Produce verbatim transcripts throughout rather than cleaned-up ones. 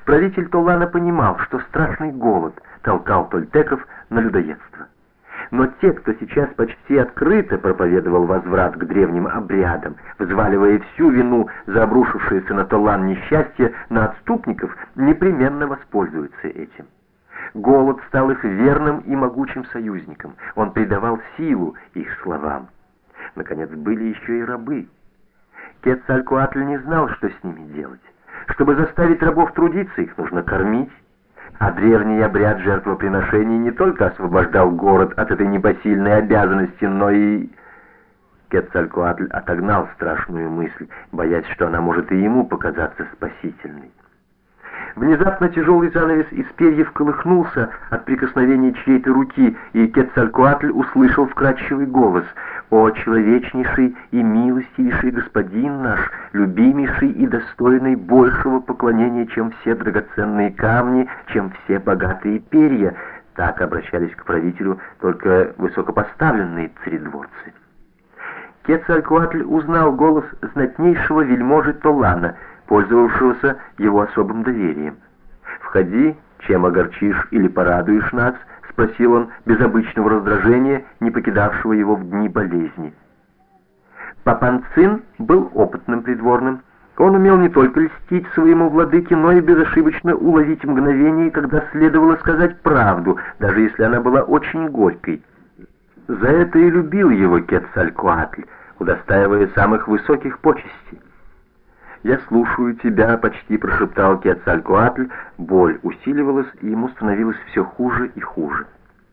Правитель Толлана понимал, что страшный голод толкал тольтеков на людоедство. Но те, кто сейчас почти открыто проповедовал возврат к древним обрядам, взваливая всю вину за обрушившееся на Толлан несчастье на отступников, непременно воспользуются этим. Голод стал их верным и могучим союзником. Он придавал силу их словам. Наконец, были еще и рабы. Кецалькоатль не знал, что с ними делать. Чтобы заставить рабов трудиться, их нужно кормить. А древний обряд жертвоприношений не только освобождал город от этой непосильной обязанности, но и... Кецалькоатль отогнал страшную мысль, боясь, что она может и ему показаться спасительной. Внезапно тяжелый занавес из перьев колыхнулся от прикосновения чьей-то руки, и Кецалькоатль услышал вкрадчивый голос: «О, человечнейший и милостивейший господин наш, любимейший и достойный большего поклонения, чем все драгоценные камни, чем все богатые перья». Так обращались к правителю только высокопоставленные царедворцы. Кецалькоатль узнал голос знатнейшего вельможи Толлана, пользовавшегося его особым доверием. «Входи, чем огорчишь или порадуешь нас?» — спросил он без обычного раздражения, не покидавшего его в дни болезни. Папанцин был опытным придворным. Он умел не только льстить своему владыке, но и безошибочно уловить мгновение, когда следовало сказать правду, даже если она была очень горькой. За это и любил его Кецалькоатль, удостаивая самых высоких почестей. «Я слушаю тебя», — почти прошептал Кецалькоатль. Боль усиливалась, и ему становилось все хуже и хуже.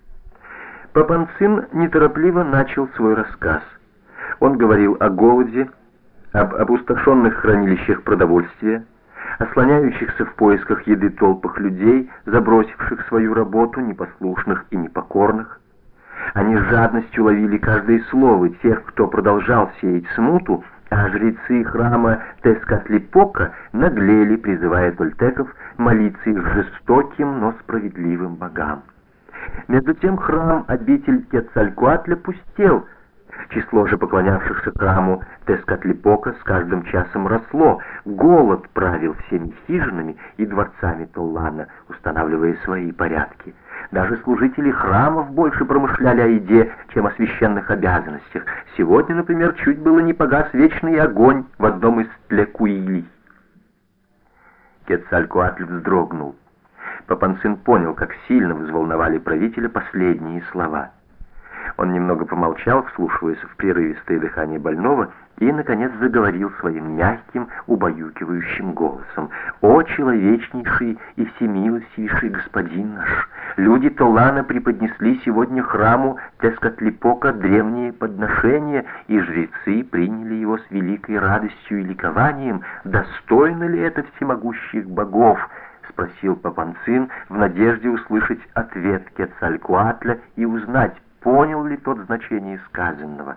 Папанцин неторопливо начал свой рассказ. Он говорил о голоде, об опустошенных хранилищах продовольствия, о слоняющихся в поисках еды толпах людей, забросивших свою работу, непослушных и непокорных. Они с жадностью ловили каждое слово тех, кто продолжал сеять смуту, а жрецы храма Тескатлипока наглели, призывая тольтеков молиться их жестоким, но справедливым богам. Между тем храм, обитель Кецалькоатля, пустел. Число же поклонявшихся храму Тескатлипока с каждым часом росло. Голод правил всеми хижинами и дворцами Толлана, устанавливая свои порядки. Даже служители храмов больше промышляли о еде, чем о священных обязанностях. Сегодня, например, чуть было не погас вечный огонь в одном из тлекуилий. Кецалькоатль вздрогнул. Папанцин понял, как сильно взволновали правителя последние слова. Он немного помолчал, вслушиваясь в прерывистое дыхание больного, и, наконец, заговорил своим мягким, убаюкивающим голосом: «О, человечнейший и всемилостивейший господин наш! Люди Толлана преподнесли сегодня храму Тескатлипока древние подношения, и жрецы приняли его с великой радостью и ликованием. Достойно ли это всемогущих богов?» — спросил Папанцин в надежде услышать ответ Кецалькоатля и узнать, понял ли тот значение сказанного.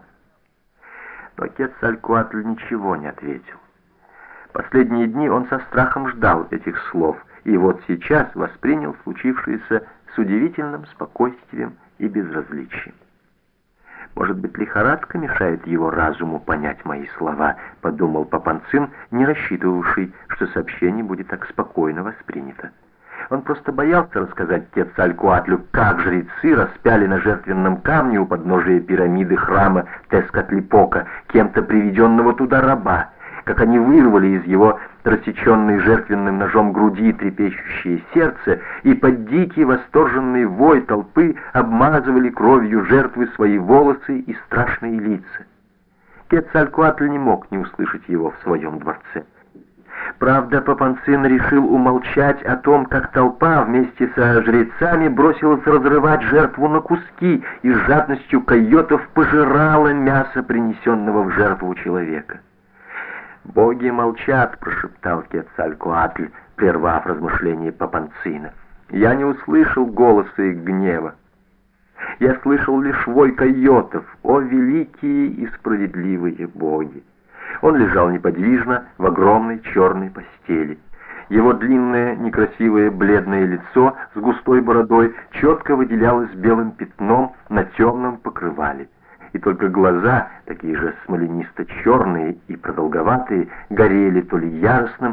Но Кецалькоатль ничего не ответил. Последние дни он со страхом ждал этих слов, и вот сейчас воспринял случившееся с удивительным спокойствием и безразличием. «Может быть, лихорадка мешает его разуму понять мои слова», — подумал Папанцин, не рассчитывавший, что сообщение будет так спокойно воспринято. Он просто боялся рассказать Кецалькоатлю, как жрецы распяли на жертвенном камне у подножия пирамиды храма Тескатлипока кем-то приведенного туда раба, как они вырвали из его рассеченной жертвенным ножом груди трепещущее сердце и под дикий восторженный вой толпы обмазывали кровью жертвы свои волосы и страшные лица. Кецалькоатль не мог не услышать его в своем дворце. Правда, Папанцин решил умолчать о том, как толпа вместе со жрецами бросилась разрывать жертву на куски и с жадностью койотов пожирала мясо принесенного в жертву человека. «Боги молчат», — прошептал Кецалькоатль, прервав размышления Папанцина. «Я не услышал голоса их гнева. Я слышал лишь вой койотов. О, великие и справедливые боги!» Он лежал неподвижно в огромной черной постели. Его длинное, некрасивое, бледное лицо с густой бородой четко выделялось белым пятном на темном покрывале. И только глаза, такие же смоленисто-черные и продолговатые, горели то ли яростным,